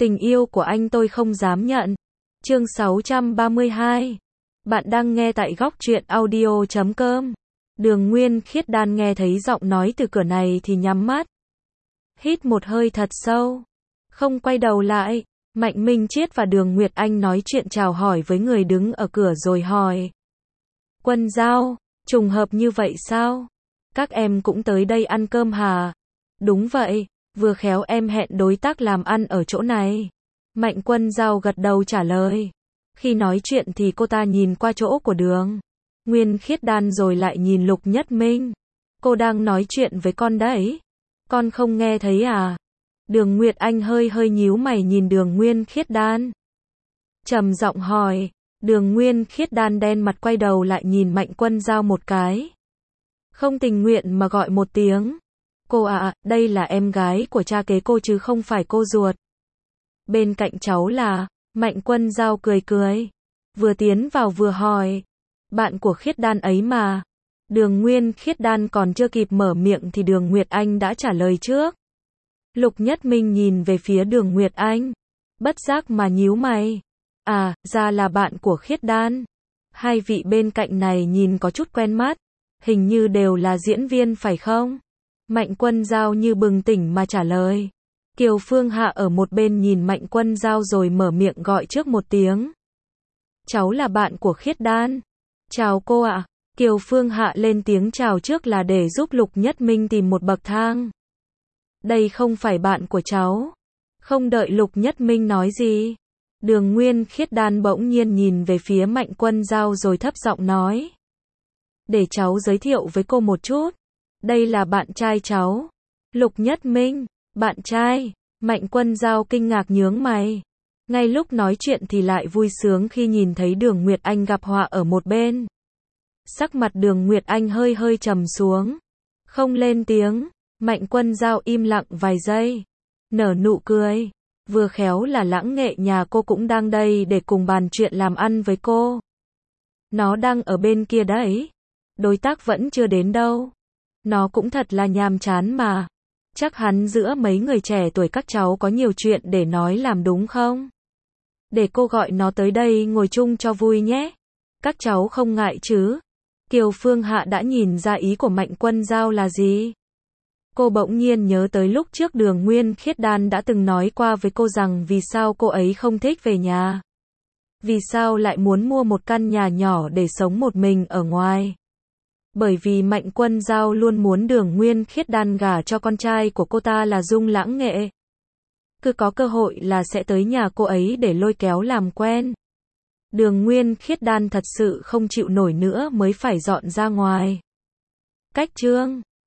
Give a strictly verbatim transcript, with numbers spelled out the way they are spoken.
Tình yêu của anh tôi không dám nhận. Chương sáu trăm ba mươi hai. Bạn đang nghe tại góc truyện audio chấm com. Đường Nguyên Khiết Đan nghe thấy giọng nói từ cửa này thì nhắm mắt. Hít một hơi thật sâu. Không quay đầu lại. Mạnh Minh Chiết và Đường Nguyệt Anh nói chuyện chào hỏi với người đứng ở cửa rồi hỏi. Quân Giao, trùng hợp như vậy sao? Các em cũng tới đây ăn cơm hả? Đúng vậy, vừa khéo em hẹn đối tác làm ăn ở chỗ này. Mạnh Quân Giao gật đầu trả lời. Khi nói chuyện thì cô ta nhìn qua chỗ của Đường Nguyên Khiết Đan rồi lại nhìn Lục Nhất Minh. Cô đang nói chuyện với con đấy. Con không nghe thấy à? Đường Nguyệt Anh hơi hơi nhíu mày nhìn Đường Nguyên Khiết Đan. Trầm giọng hỏi. Đường Nguyên Khiết Đan đen mặt quay đầu lại nhìn Mạnh Quân Giao một cái. Không tình nguyện mà gọi một tiếng. Cô ạ, à, đây là em gái của cha kế cô chứ không phải cô ruột. Bên cạnh cháu là, Mạnh Quân Giao cười cười. Vừa tiến vào vừa hỏi. Bạn của Khiết Đan ấy mà. Đường Nguyên Khiết Đan còn chưa kịp mở miệng thì Đường Nguyệt Anh đã trả lời trước. Lục Nhất Minh nhìn về phía Đường Nguyệt Anh. Bất giác mà nhíu mày. À, ra là bạn của Khiết Đan. Hai vị bên cạnh này nhìn có chút quen mắt. Hình như đều là diễn viên phải không? Mạnh Quân Giao như bừng tỉnh mà trả lời. Kiều Phương Hạ ở một bên nhìn Mạnh Quân Giao rồi mở miệng gọi trước một tiếng. Cháu là bạn của Khiết Đan. Chào cô ạ. Kiều Phương Hạ lên tiếng chào trước là để giúp Lục Nhất Minh tìm một bậc thang. Đây không phải bạn của cháu. Không đợi Lục Nhất Minh nói gì. Đường Nguyên Khiết Đan bỗng nhiên nhìn về phía Mạnh Quân Giao rồi thấp giọng nói. Để cháu giới thiệu với cô một chút. Đây là bạn trai cháu. Lục Nhất Minh, bạn trai. Mạnh Quân Giao kinh ngạc nhướng mày. Ngay lúc nói chuyện thì lại vui sướng khi nhìn thấy Đường Nguyệt Anh gặp họa ở một bên. Sắc mặt Đường Nguyệt Anh hơi hơi trầm xuống. Không lên tiếng. Mạnh Quân Giao im lặng vài giây. Nở nụ cười. Vừa khéo là Lãng Nghệ nhà cô cũng đang đây để cùng bàn chuyện làm ăn với cô. Nó đang ở bên kia đấy. Đối tác vẫn chưa đến đâu. Nó cũng thật là nhàm chán mà. Chắc hắn giữa mấy người trẻ tuổi các cháu có nhiều chuyện để nói làm đúng không? Để cô gọi nó tới đây ngồi chung cho vui nhé. Các cháu không ngại chứ? Kiều Phương Hạ đã nhìn ra ý của Mạnh Quân Giao là gì? Cô bỗng nhiên nhớ tới lúc trước Đường Nguyên Khiết Đan đã từng nói qua với cô rằng vì sao cô ấy không thích về nhà. Vì sao lại muốn mua một căn nhà nhỏ để sống một mình ở ngoài. Bởi vì Mạnh Quân Giao luôn muốn Đường Nguyên Khiết Đan gả cho con trai của cô ta là Dung Lãng Nghệ. Cứ có cơ hội là sẽ tới nhà cô ấy để lôi kéo làm quen. Đường Nguyên Khiết Đan thật sự không chịu nổi nữa mới phải dọn ra ngoài. Cách chương